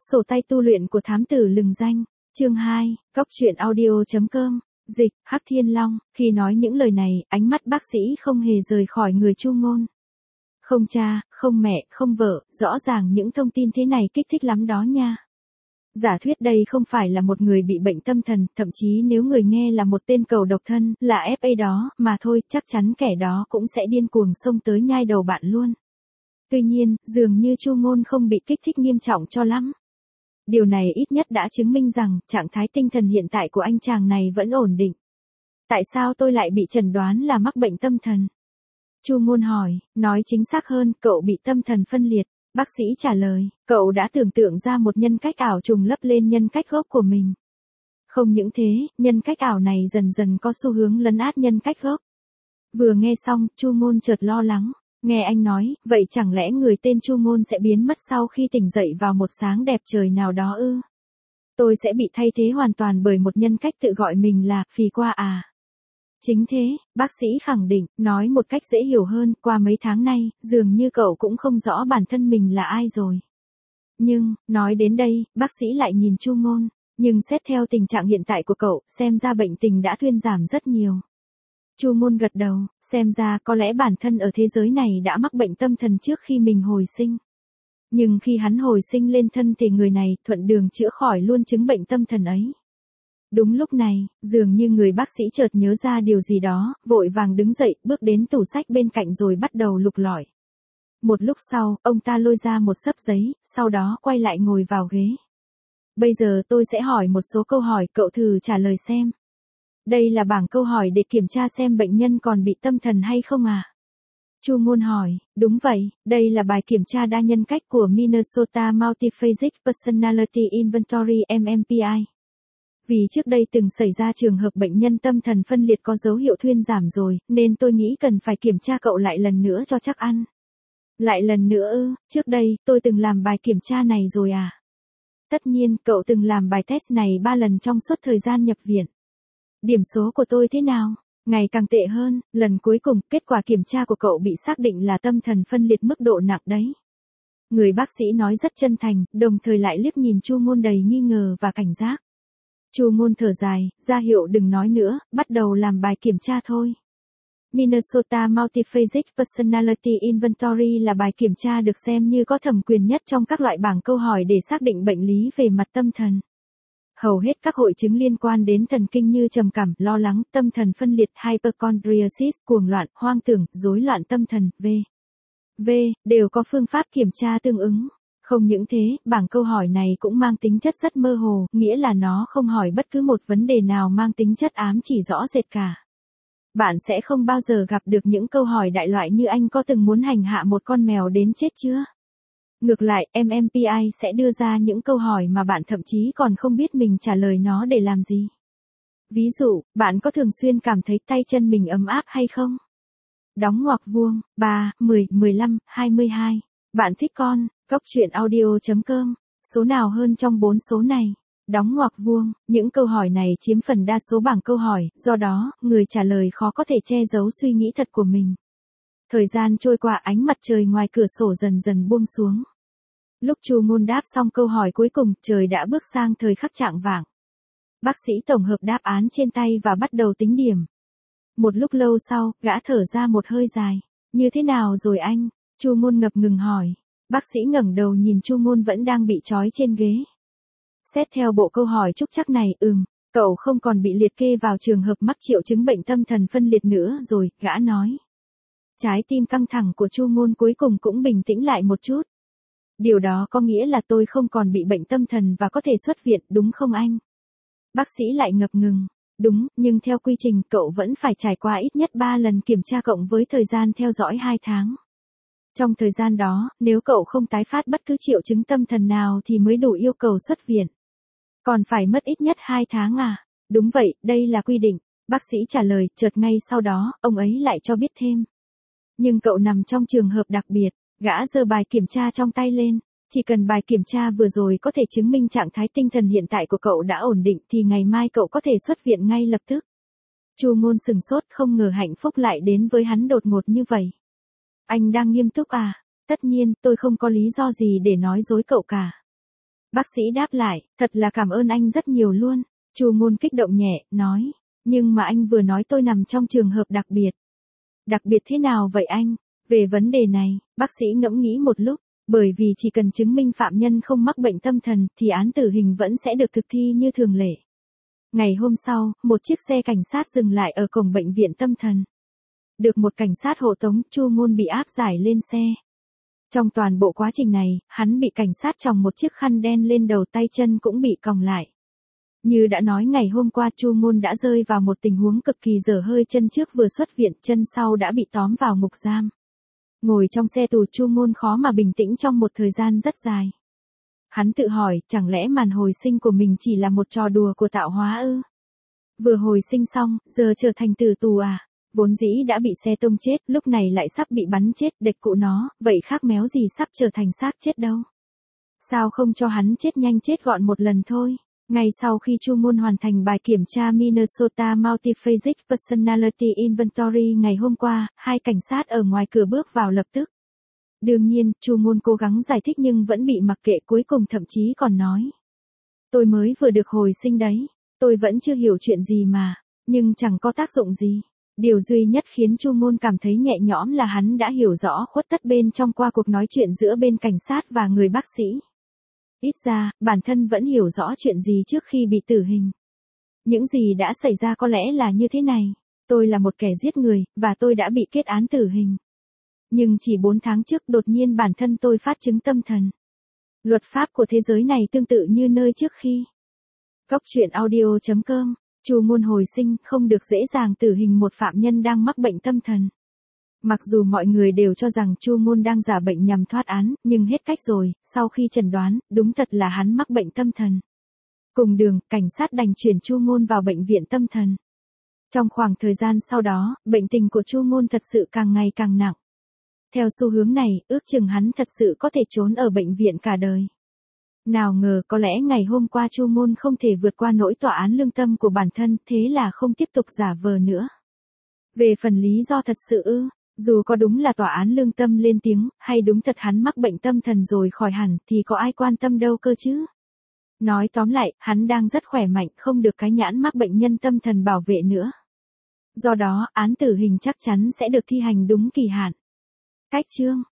Sổ tay tu luyện của thám tử lừng danh. Chương 2, Cóc truyện audio.com. Dịch, Hắc Thiên Long. Khi nói những lời này, ánh mắt bác sĩ không hề rời khỏi người Chu Ngôn. Không cha, không mẹ, không vợ, rõ ràng những thông tin thế này kích thích lắm đó nha. Giả thuyết đây không phải là một người bị bệnh tâm thần, thậm chí nếu người nghe là một tên cầu độc thân, là FA đó, mà thôi, chắc chắn kẻ đó cũng sẽ điên cuồng xông tới nhai đầu bạn luôn. Tuy nhiên, dường như Chu Ngôn không bị kích thích nghiêm trọng cho lắm. Điều này ít nhất đã chứng minh rằng, trạng thái tinh thần hiện tại của anh chàng này vẫn ổn định. Tại sao tôi lại bị chẩn đoán là mắc bệnh tâm thần? Chu Ngôn hỏi, nói chính xác hơn, cậu bị tâm thần phân liệt. Bác sĩ trả lời, cậu đã tưởng tượng ra một nhân cách ảo trùng lấp lên nhân cách gốc của mình. Không những thế, nhân cách ảo này dần dần có xu hướng lấn át nhân cách gốc. Vừa nghe xong, Chu Ngôn chợt lo lắng. Nghe anh nói, vậy chẳng lẽ người tên Chu Ngôn sẽ biến mất sau khi tỉnh dậy vào một sáng đẹp trời nào đó ư? Tôi sẽ bị thay thế hoàn toàn bởi một nhân cách tự gọi mình là Phì Qua à? Chính thế, bác sĩ khẳng định, nói một cách dễ hiểu hơn, qua mấy tháng nay, dường như cậu cũng không rõ bản thân mình là ai rồi. Nhưng, nói đến đây, bác sĩ lại nhìn Chu Ngôn, nhưng xét theo tình trạng hiện tại của cậu, xem ra bệnh tình đã thuyên giảm rất nhiều. Chu Ngôn gật đầu, xem ra có lẽ bản thân ở thế giới này đã mắc bệnh tâm thần trước khi mình hồi sinh. Nhưng khi hắn hồi sinh lên thân thì người này thuận đường chữa khỏi luôn chứng bệnh tâm thần ấy. Đúng lúc này, dường như người bác sĩ chợt nhớ ra điều gì đó, vội vàng đứng dậy, bước đến tủ sách bên cạnh rồi bắt đầu lục lọi. Một lúc sau, ông ta lôi ra một xấp giấy, sau đó quay lại ngồi vào ghế. Bây giờ tôi sẽ hỏi một số câu hỏi, cậu thử trả lời xem. Đây là bảng câu hỏi để kiểm tra xem bệnh nhân còn bị tâm thần hay không à? Chu Ngôn hỏi, đúng vậy, đây là bài kiểm tra đa nhân cách của Minnesota Multiphasic Personality Inventory MMPI. Vì trước đây từng xảy ra trường hợp bệnh nhân tâm thần phân liệt có dấu hiệu thuyên giảm rồi, nên tôi nghĩ cần phải kiểm tra cậu lại lần nữa cho chắc ăn. Lại lần nữa ư, trước đây, tôi từng làm bài kiểm tra này rồi à? Tất nhiên, cậu từng làm bài test này 3 lần trong suốt thời gian nhập viện. Điểm số của tôi thế nào? Ngày càng tệ hơn, lần cuối cùng, kết quả kiểm tra của cậu bị xác định là tâm thần phân liệt mức độ nặng đấy. Người bác sĩ nói rất chân thành, đồng thời lại liếc nhìn Chu Ngôn đầy nghi ngờ và cảnh giác. Chu Ngôn thở dài, ra hiệu đừng nói nữa, bắt đầu làm bài kiểm tra thôi. Minnesota Multiphasic Personality Inventory là bài kiểm tra được xem như có thẩm quyền nhất trong các loại bảng câu hỏi để xác định bệnh lý về mặt tâm thần. Hầu hết các hội chứng liên quan đến thần kinh như trầm cảm, lo lắng, tâm thần phân liệt, hypochondriasis, cuồng loạn, hoang tưởng, rối loạn tâm thần, v.v. đều có phương pháp kiểm tra tương ứng. Không những thế, bảng câu hỏi này cũng mang tính chất rất mơ hồ, nghĩa là nó không hỏi bất cứ một vấn đề nào mang tính chất ám chỉ rõ rệt cả. Bạn sẽ không bao giờ gặp được những câu hỏi đại loại như anh có từng muốn hành hạ một con mèo đến chết chưa? Ngược lại, MMPI sẽ đưa ra những câu hỏi mà bạn thậm chí còn không biết mình trả lời nó để làm gì. Ví dụ, bạn có thường xuyên cảm thấy tay chân mình ấm áp hay không? Đóng ngoặc vuông, 3, 10, 15, 22. Bạn thích con, Cóc truyện audio.com. Số nào hơn trong 4 số này? Đóng ngoặc vuông, những câu hỏi này chiếm phần đa số bảng câu hỏi, do đó, người trả lời khó có thể che giấu suy nghĩ thật của mình. Thời gian trôi qua, ánh mặt trời ngoài cửa sổ dần dần buông xuống. Lúc Chu Ngôn đáp xong câu hỏi cuối cùng, trời đã bước sang thời khắc chạng vạng. Bác sĩ tổng hợp đáp án trên tay và bắt đầu tính điểm. Một lúc lâu sau, gã thở ra một hơi dài. Như thế nào rồi anh? Chu Ngôn ngập ngừng hỏi. Bác sĩ ngẩng đầu nhìn Chu Ngôn vẫn đang bị trói trên ghế. Xét theo bộ câu hỏi trúc trắc này, cậu không còn bị liệt kê vào trường hợp mắc triệu chứng bệnh tâm thần phân liệt nữa rồi, gã nói. Trái tim căng thẳng của Chu Ngôn cuối cùng cũng bình tĩnh lại một chút. Điều đó có nghĩa là tôi không còn bị bệnh tâm thần và có thể xuất viện, đúng không anh? Bác sĩ lại ngập ngừng. Đúng, nhưng theo quy trình cậu vẫn phải trải qua ít nhất 3 lần kiểm tra cộng với thời gian theo dõi 2 tháng. Trong thời gian đó, nếu cậu không tái phát bất cứ triệu chứng tâm thần nào thì mới đủ yêu cầu xuất viện. Còn phải mất ít nhất 2 tháng à? Đúng vậy, đây là quy định. Bác sĩ trả lời, chợt ngay sau đó, ông ấy lại cho biết thêm. Nhưng cậu nằm trong trường hợp đặc biệt. Gã giơ bài kiểm tra trong tay lên. Chỉ cần bài kiểm tra vừa rồi có thể chứng minh trạng thái tinh thần hiện tại của cậu đã ổn định thì ngày mai cậu có thể xuất viện ngay lập tức. Chu Ngôn sừng sốt, không ngờ hạnh phúc lại đến với hắn đột ngột như vậy. Anh đang nghiêm túc à? Tất nhiên, tôi không có lý do gì để nói dối cậu cả. Bác sĩ đáp lại, thật là cảm ơn anh rất nhiều luôn. Chu Ngôn kích động nhẹ, nói, nhưng mà anh vừa nói tôi nằm trong trường hợp đặc biệt. Đặc biệt thế nào vậy anh? Về vấn đề này, bác sĩ ngẫm nghĩ một lúc, bởi vì chỉ cần chứng minh phạm nhân không mắc bệnh tâm thần thì án tử hình vẫn sẽ được thực thi như thường lệ. Ngày hôm sau, một chiếc xe cảnh sát dừng lại ở cổng bệnh viện tâm thần. Được một cảnh sát hộ tống, Chu Ngôn bị áp giải lên xe. Trong toàn bộ quá trình này, hắn bị cảnh sát chồng một chiếc khăn đen lên đầu, tay chân cũng bị còng lại. Như đã nói ngày hôm qua, Chu Ngôn đã rơi vào một tình huống cực kỳ dở hơi, chân trước vừa xuất viện, chân sau đã bị tóm vào ngục giam. Ngồi trong xe tù, Chu Ngôn khó mà bình tĩnh trong một thời gian rất dài. Hắn tự hỏi, chẳng lẽ màn hồi sinh của mình chỉ là một trò đùa của tạo hóa ư? Vừa hồi sinh xong, giờ trở thành tử tù à? Vốn dĩ đã bị xe tông chết, lúc này lại sắp bị bắn chết, đệt cụ nó, vậy khác méo gì sắp trở thành xác chết đâu. Sao không cho hắn chết nhanh chết gọn một lần thôi? Ngay sau khi Chu Ngôn hoàn thành bài kiểm tra Minnesota Multiphasic Personality Inventory ngày hôm qua, hai cảnh sát ở ngoài cửa bước vào lập tức. Đương nhiên, Chu Ngôn cố gắng giải thích nhưng vẫn bị mặc kệ, cuối cùng thậm chí còn nói. Tôi mới vừa được hồi sinh đấy, tôi vẫn chưa hiểu chuyện gì mà, nhưng chẳng có tác dụng gì. Điều duy nhất khiến Chu Ngôn cảm thấy nhẹ nhõm là hắn đã hiểu rõ khuất tất bên trong qua cuộc nói chuyện giữa bên cảnh sát và người bác sĩ. Ít ra, bản thân vẫn hiểu rõ chuyện gì trước khi bị tử hình. Những gì đã xảy ra có lẽ là như thế này. Tôi là một kẻ giết người, và tôi đã bị kết án tử hình. Nhưng chỉ 4 tháng trước đột nhiên bản thân tôi phát chứng tâm thần. Luật pháp của thế giới này tương tự như nơi trước khi. Cóc truyện audio.com, Chu Ngôn hồi sinh không được dễ dàng tử hình một phạm nhân đang mắc bệnh tâm thần. Mặc dù mọi người đều cho rằng Chu Ngôn đang giả bệnh nhằm thoát án, nhưng hết cách rồi, sau khi chẩn đoán, đúng thật là hắn mắc bệnh tâm thần. Cùng đường, cảnh sát đành chuyển Chu Ngôn vào bệnh viện tâm thần. Trong khoảng thời gian sau đó, bệnh tình của Chu Ngôn thật sự càng ngày càng nặng. Theo xu hướng này, ước chừng hắn thật sự có thể trốn ở bệnh viện cả đời. Nào ngờ có lẽ ngày hôm qua Chu Ngôn không thể vượt qua nỗi tỏa án lương tâm của bản thân, thế là không tiếp tục giả vờ nữa. Về phần lý do thật sự ư, dù có đúng là tòa án lương tâm lên tiếng, hay đúng thật hắn mắc bệnh tâm thần rồi khỏi hẳn, thì có ai quan tâm đâu cơ chứ. Nói tóm lại, hắn đang rất khỏe mạnh, không được cái nhãn mắc bệnh nhân tâm thần bảo vệ nữa. Do đó, án tử hình chắc chắn sẽ được thi hành đúng kỳ hạn. Cách chương